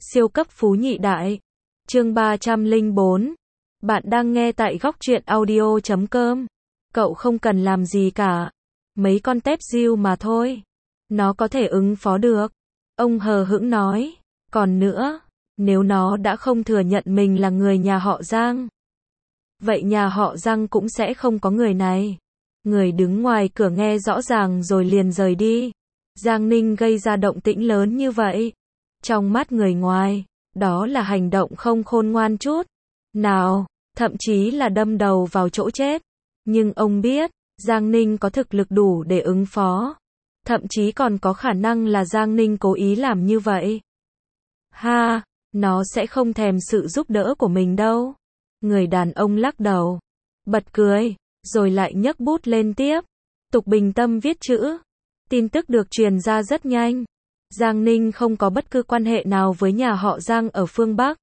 Siêu cấp phú nhị đại. Chương 304. Bạn đang nghe tại góc truyện audio.com. Cậu không cần làm gì cả. Mấy con tép diêu mà thôi. Nó có thể ứng phó được. Ông hờ hững nói. Còn nữa, nếu nó đã không thừa nhận mình là người nhà họ Giang, vậy nhà họ Giang cũng sẽ không có người này. Người đứng ngoài cửa nghe rõ ràng rồi liền rời đi. Giang Ninh gây ra động tĩnh lớn như vậy, trong mắt người ngoài, đó là hành động không khôn ngoan chút nào, thậm chí là đâm đầu vào chỗ chết. Nhưng ông biết, Giang Ninh có thực lực đủ để ứng phó. Thậm chí còn có khả năng là Giang Ninh cố ý làm như vậy. Ha, nó sẽ không thèm sự giúp đỡ của mình đâu. Người đàn ông lắc đầu, bật cười, rồi lại nhấc bút lên tiếp, tục bình tâm viết chữ. Tin tức được truyền ra rất nhanh. Giang Ninh không có bất cứ quan hệ nào với nhà họ Giang ở phương Bắc.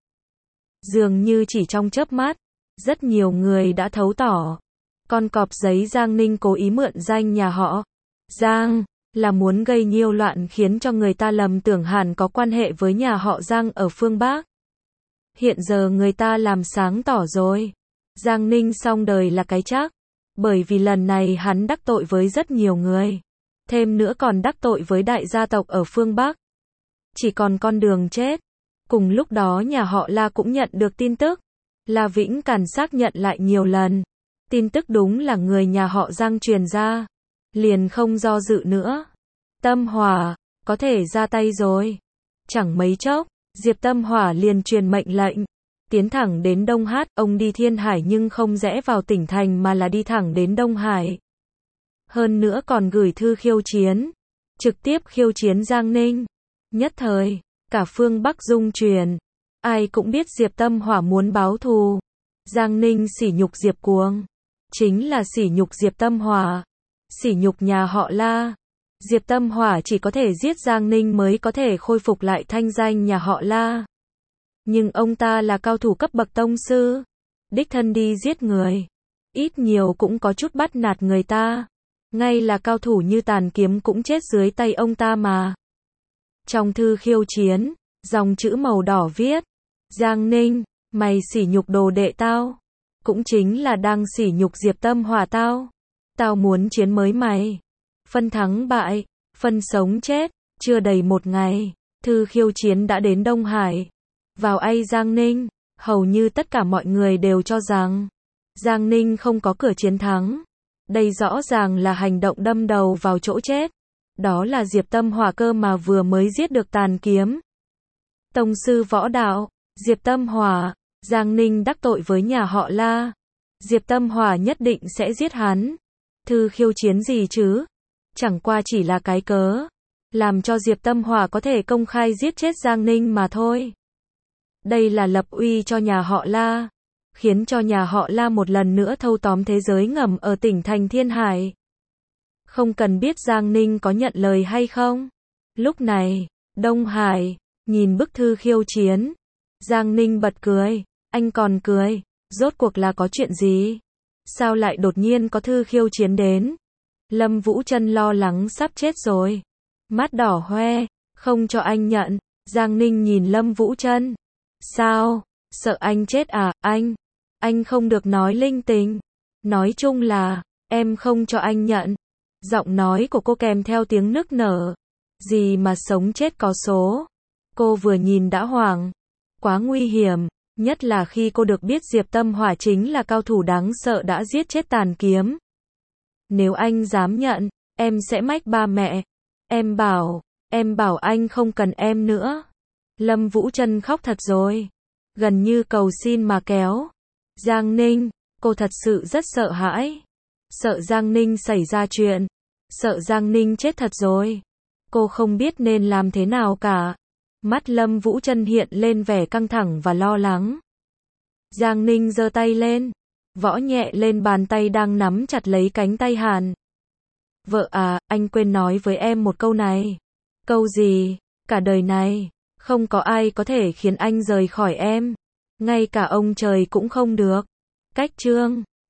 Dường như chỉ trong chớp mắt, rất nhiều người đã thấu tỏ. Con cọp giấy Giang Ninh cố ý mượn danh nhà họ Giang, là muốn gây nhiêu loạn khiến cho người ta lầm tưởng hẳn có quan hệ với nhà họ Giang ở phương Bắc. Hiện giờ người ta làm sáng tỏ rồi. Giang Ninh xong đời là cái chắc. Bởi vì lần này hắn đắc tội với rất nhiều người. Thêm nữa còn đắc tội với đại gia tộc ở phương Bắc. Chỉ còn con đường chết. Cùng lúc đó nhà họ La cũng nhận được tin tức. La Vĩnh Càn xác nhận lại nhiều lần. Tin tức đúng là người nhà họ Giang truyền ra. Liền không do dự nữa. Tâm Hỏa, có thể ra tay rồi. Chẳng mấy chốc, Diệp Tâm Hỏa liền truyền mệnh lệnh. Tiến thẳng đến Đông Hát, ông đi Thiên Hải nhưng không rẽ vào tỉnh thành mà là đi thẳng đến Đông Hải. Hơn nữa còn gửi thư khiêu chiến. Trực tiếp khiêu chiến Giang Ninh. Nhất thời, cả phương Bắc rung chuyển. Ai cũng biết Diệp Tâm Hỏa muốn báo thù. Giang Ninh sỉ nhục Diệp Cuồng. Chính là sỉ nhục Diệp Tâm Hỏa. Sỉ nhục nhà họ La. Diệp Tâm Hỏa chỉ có thể giết Giang Ninh mới có thể khôi phục lại thanh danh nhà họ La. Nhưng ông ta là cao thủ cấp bậc tông sư. Đích thân đi giết người. Ít nhiều cũng có chút bắt nạt người ta. Ngay là cao thủ như Tàn Kiếm cũng chết dưới tay ông ta mà. Trong thư khiêu chiến, dòng chữ màu đỏ viết. Giang Ninh, mày sỉ nhục đồ đệ tao. Cũng chính là đang sỉ nhục Diệp Tâm Hỏa tao. Tao muốn chiến mới mày. Phân thắng bại, phân sống chết. Chưa đầy một ngày, thư khiêu chiến đã đến Đông Hải. Vào ai Giang Ninh, hầu như tất cả mọi người đều cho rằng Giang Ninh không có cửa chiến thắng. Đây rõ ràng là hành động đâm đầu vào chỗ chết. Đó là Diệp Tâm Hỏa cơ mà vừa mới giết được Tàn Kiếm. Tông sư võ đạo, Diệp Tâm Hỏa, Giang Ninh đắc tội với nhà họ La. Diệp Tâm Hỏa nhất định sẽ giết hắn. Thư khiêu chiến gì chứ? Chẳng qua chỉ là cái cớ. Làm cho Diệp Tâm Hỏa có thể công khai giết chết Giang Ninh mà thôi. Đây là lập uy cho nhà họ La. Khiến cho nhà họ La một lần nữa thâu tóm thế giới ngầm ở tỉnh thành Thiên Hải. Không cần biết Giang Ninh có nhận lời hay không. Lúc này, Đông Hải, nhìn bức thư khiêu chiến. Giang Ninh bật cười. Anh còn cười. Rốt cuộc là có chuyện gì? Sao lại đột nhiên có thư khiêu chiến đến? Lâm Vũ Trân lo lắng sắp chết rồi. Mắt đỏ hoe. Không cho anh nhận. Giang Ninh nhìn Lâm Vũ Trân. Sao? Sợ anh chết à? Anh không được nói linh tinh. Nói chung là, em không cho anh nhận. Giọng nói của cô kèm theo tiếng nức nở. Gì mà sống chết có số. Cô vừa nhìn đã hoảng. Quá nguy hiểm. Nhất là khi cô được biết Diệp Tâm Hỏa chính là cao thủ đáng sợ đã giết chết Tàn Kiếm. Nếu anh dám nhận, em sẽ mách ba mẹ. Em bảo anh không cần em nữa. Lâm Vũ Trân khóc thật rồi. Gần như cầu xin mà kéo. Giang Ninh, cô thật sự rất sợ hãi. Sợ Giang Ninh xảy ra chuyện. Sợ Giang Ninh chết thật rồi. Cô không biết nên làm thế nào cả. Mắt Lâm Vũ Trân hiện lên vẻ căng thẳng và lo lắng. Giang Ninh giơ tay lên. Võ nhẹ lên bàn tay đang nắm chặt lấy cánh tay Hàn. Vợ à, anh quên nói với em một câu này. Câu gì? Cả đời này, không có ai có thể khiến anh rời khỏi em. Ngay cả ông trời cũng không được. Cách chương